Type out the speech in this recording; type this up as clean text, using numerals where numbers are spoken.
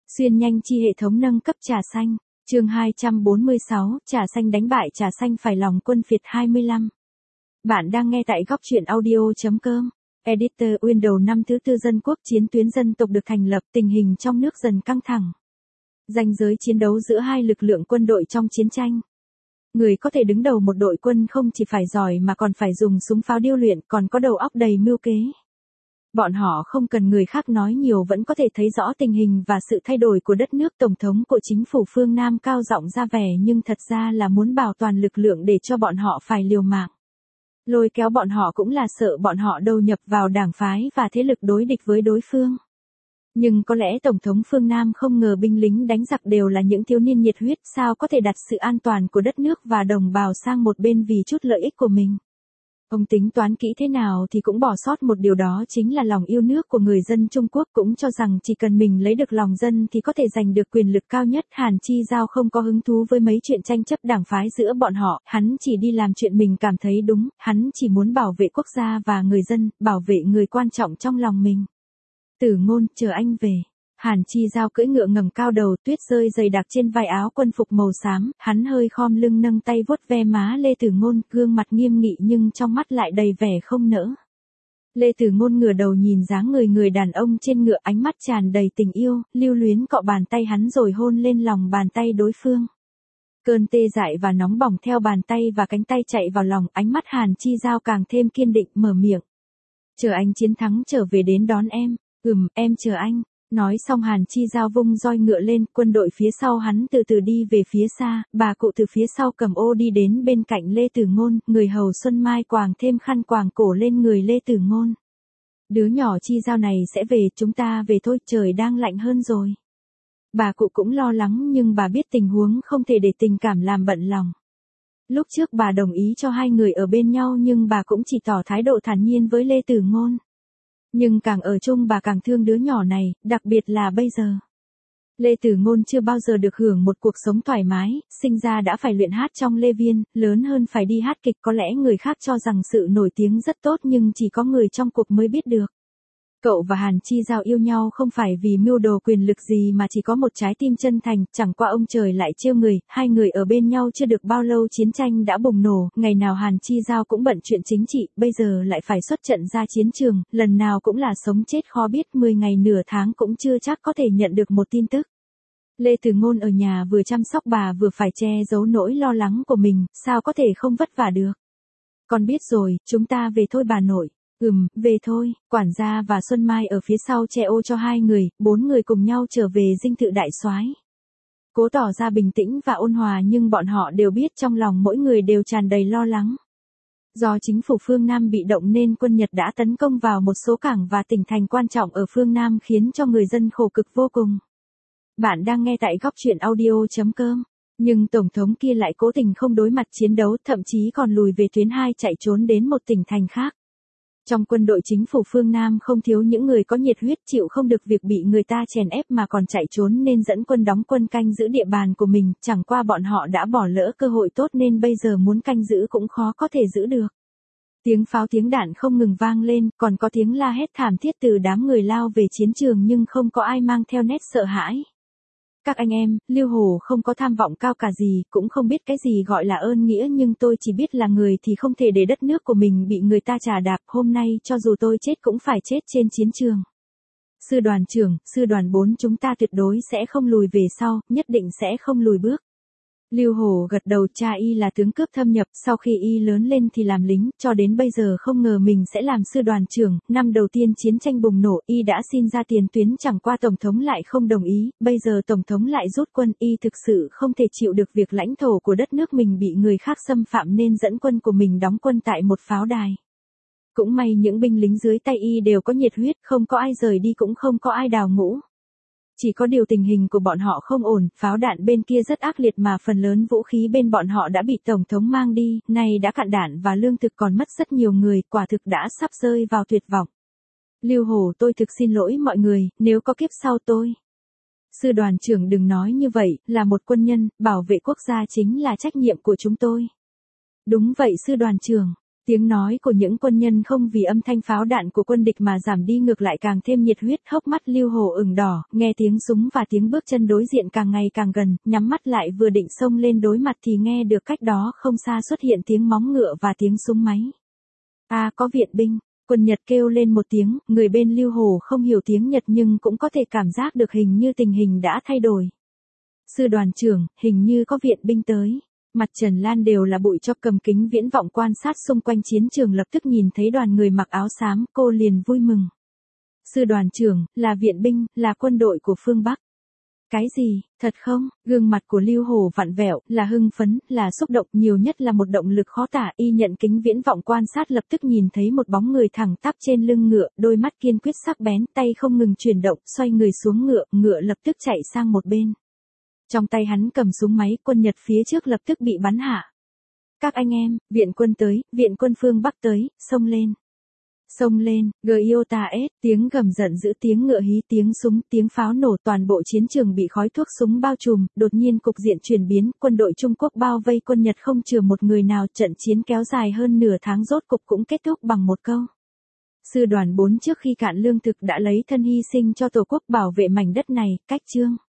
Xuyên nhanh chi hệ thống nâng cấp trà xanh, chương 246, trà xanh đánh bại trà xanh phải lòng quân Việt 25. Bạn đang nghe tại góc truyện audio.com. Editor Windows năm thứ tư dân quốc chiến tuyến dân tộc được thành lập, tình hình trong nước dần căng thẳng. Ranh giới chiến đấu giữa hai lực lượng quân đội trong chiến tranh. Người có thể đứng đầu một đội quân không chỉ phải giỏi mà còn phải dùng súng pháo điêu luyện, còn có đầu óc đầy mưu kế. Bọn họ không cần người khác nói nhiều vẫn có thể thấy rõ tình hình và sự thay đổi của đất nước. Tổng thống của chính phủ phương Nam cao giọng ra vẻ nhưng thật ra là muốn bảo toàn lực lượng để cho bọn họ phải liều mạng. Lôi kéo bọn họ cũng là sợ bọn họ đầu nhập vào đảng phái và thế lực đối địch với đối phương. Nhưng có lẽ Tổng thống phương Nam không ngờ binh lính đánh giặc đều là những thiếu niên nhiệt huyết, sao có thể đặt sự an toàn của đất nước và đồng bào sang một bên vì chút lợi ích của mình. Ông tính toán kỹ thế nào thì cũng bỏ sót một điều, đó chính là lòng yêu nước của người dân Trung Quốc, cũng cho rằng chỉ cần mình lấy được lòng dân thì có thể giành được quyền lực cao nhất. Hàn Chi Giao không có hứng thú với mấy chuyện tranh chấp đảng phái giữa bọn họ, hắn chỉ đi làm chuyện mình cảm thấy đúng, hắn chỉ muốn bảo vệ quốc gia và người dân, bảo vệ người quan trọng trong lòng mình. Tử Ngôn, chờ anh về. Hàn Chi Giao cưỡi ngựa ngẩng cao đầu, tuyết rơi dày đặc trên vai áo quân phục màu xám, hắn hơi khom lưng nâng tay vuốt ve má Lê Tử Ngôn, gương mặt nghiêm nghị nhưng trong mắt lại đầy vẻ không nỡ. Lê Tử Ngôn ngửa đầu nhìn dáng người đàn ông trên ngựa, ánh mắt tràn đầy tình yêu, lưu luyến cọ bàn tay hắn rồi hôn lên lòng bàn tay đối phương. Cơn tê dại và nóng bỏng theo bàn tay và cánh tay chạy vào lòng, ánh mắt Hàn Chi Giao càng thêm kiên định, mở miệng. Chờ anh chiến thắng trở về đến đón em. Em chờ anh. Nói xong Hàn Chi Giao vung roi ngựa lên, quân đội phía sau hắn từ từ đi về phía xa, bà cụ từ phía sau cầm ô đi đến bên cạnh Lê Tử Ngôn, người hầu Xuân Mai quàng thêm khăn quàng cổ lên người Lê Tử Ngôn. Đứa nhỏ Chi Giao này sẽ về, chúng ta về thôi, trời đang lạnh hơn rồi. Bà cụ cũng lo lắng nhưng bà biết tình huống không thể để tình cảm làm bận lòng. Lúc trước bà đồng ý cho hai người ở bên nhau nhưng bà cũng chỉ tỏ thái độ thản nhiên với Lê Tử Ngôn. Nhưng càng ở chung bà càng thương đứa nhỏ này, đặc biệt là bây giờ. Lê Tử Ngôn chưa bao giờ được hưởng một cuộc sống thoải mái, sinh ra đã phải luyện hát trong Lê Viên, lớn hơn phải đi hát kịch. Có lẽ người khác cho rằng sự nổi tiếng rất tốt nhưng chỉ có người trong cuộc mới biết được. Cậu và Hàn Chi Giao yêu nhau không phải vì mưu đồ quyền lực gì mà chỉ có một trái tim chân thành, chẳng qua ông trời lại trêu người, hai người ở bên nhau chưa được bao lâu chiến tranh đã bùng nổ, ngày nào Hàn Chi Giao cũng bận chuyện chính trị, bây giờ lại phải xuất trận ra chiến trường, lần nào cũng là sống chết khó biết, 10 ngày nửa tháng cũng chưa chắc có thể nhận được một tin tức. Lê Tử Ngôn ở nhà vừa chăm sóc bà vừa phải che giấu nỗi lo lắng của mình, sao có thể không vất vả được. Con biết rồi, chúng ta về thôi bà nội. Về thôi. Quản gia và Xuân Mai ở phía sau che ô cho hai người, 4 người cùng nhau trở về dinh thự đại soái. Cố tỏ ra bình tĩnh và ôn hòa nhưng bọn họ đều biết trong lòng mỗi người đều tràn đầy lo lắng. Do chính phủ phương Nam bị động nên quân Nhật đã tấn công vào một số cảng và tỉnh thành quan trọng ở phương Nam khiến cho người dân khổ cực vô cùng. Bạn đang nghe tại góc truyện audio.com. Nhưng Tổng thống kia lại cố tình không đối mặt chiến đấu, thậm chí còn lùi về tuyến 2 chạy trốn đến một tỉnh thành khác. Trong quân đội chính phủ phương Nam không thiếu những người có nhiệt huyết chịu không được việc bị người ta chèn ép mà còn chạy trốn nên dẫn quân đóng quân canh giữ địa bàn của mình, chẳng qua bọn họ đã bỏ lỡ cơ hội tốt nên bây giờ muốn canh giữ cũng khó có thể giữ được. Tiếng pháo tiếng đạn không ngừng vang lên, còn có tiếng la hét thảm thiết từ đám người lao về chiến trường nhưng không có ai mang theo nét sợ hãi. Các anh em, Lưu Hổ không có tham vọng cao cả gì, cũng không biết cái gì gọi là ơn nghĩa nhưng tôi chỉ biết là người thì không thể để đất nước của mình bị người ta trà đạp, hôm nay cho dù tôi chết cũng phải chết trên chiến trường. Sư đoàn trưởng, sư đoàn 4 chúng ta tuyệt đối sẽ không lùi về sau, nhất định sẽ không lùi bước. Lưu Hổ gật đầu, cha y là tướng cướp thâm nhập, sau khi y lớn lên thì làm lính, cho đến bây giờ không ngờ mình sẽ làm sư đoàn trưởng. Năm đầu tiên chiến tranh bùng nổ, y đã xin ra tiền tuyến chẳng qua Tổng thống lại không đồng ý, bây giờ Tổng thống lại rút quân, y thực sự không thể chịu được việc lãnh thổ của đất nước mình bị người khác xâm phạm nên dẫn quân của mình đóng quân tại một pháo đài. Cũng may những binh lính dưới tay y đều có nhiệt huyết, không có ai rời đi cũng không có ai đào ngũ. Chỉ có điều tình hình của bọn họ không ổn, pháo đạn bên kia rất ác liệt mà phần lớn vũ khí bên bọn họ đã bị Tổng thống mang đi, nay đã cạn đạn và lương thực còn mất rất nhiều người, quả thực đã sắp rơi vào tuyệt vọng. Lưu Hổ, tôi thực xin lỗi mọi người, nếu có kiếp sau tôi. Sư đoàn trưởng đừng nói như vậy, là một quân nhân, bảo vệ quốc gia chính là trách nhiệm của chúng tôi. Đúng vậy sư đoàn trưởng. Tiếng nói của những quân nhân không vì âm thanh pháo đạn của quân địch mà giảm đi, ngược lại càng thêm nhiệt huyết, hốc mắt Lưu Hồ ửng đỏ, nghe tiếng súng và tiếng bước chân đối diện càng ngày càng gần, nhắm mắt lại vừa định xông lên đối mặt thì nghe được cách đó không xa xuất hiện tiếng móng ngựa và tiếng súng máy. Có viện binh, quân Nhật kêu lên một tiếng, người bên Lưu Hồ không hiểu tiếng Nhật nhưng cũng có thể cảm giác được hình như tình hình đã thay đổi. Sư đoàn trưởng, hình như có viện binh tới. Mặt Trần Lan đều là bụi cho, cầm kính viễn vọng quan sát xung quanh chiến trường, lập tức nhìn thấy đoàn người mặc áo xám, cô liền vui mừng. Sư đoàn trưởng, là viện binh, là quân đội của phương Bắc. Cái gì, thật không? Gương mặt của Lưu Hồ vặn vẹo, là hưng phấn, là xúc động, nhiều nhất là một động lực khó tả. Y nhận kính viễn vọng quan sát, lập tức nhìn thấy một bóng người thẳng tắp trên lưng ngựa, đôi mắt kiên quyết sắc bén, tay không ngừng chuyển động, xoay người xuống ngựa, ngựa lập tức chạy sang một bên. Trong tay hắn cầm súng máy, quân Nhật phía trước lập tức bị bắn hạ. Các anh em, viện quân tới, viện quân phương Bắc tới, xông lên. Xông lên, GIOTA-S, tiếng gầm giận dữ, tiếng ngựa hí, tiếng súng, tiếng pháo nổ, toàn bộ chiến trường bị khói thuốc súng bao trùm, đột nhiên cục diện chuyển biến, quân đội Trung Quốc bao vây quân Nhật không chừa một người nào, trận chiến kéo dài hơn nửa tháng rốt cục cũng kết thúc bằng một câu. Sư đoàn 4 trước khi cạn lương thực đã lấy thân hy sinh cho Tổ quốc bảo vệ mảnh đất này, cách chương.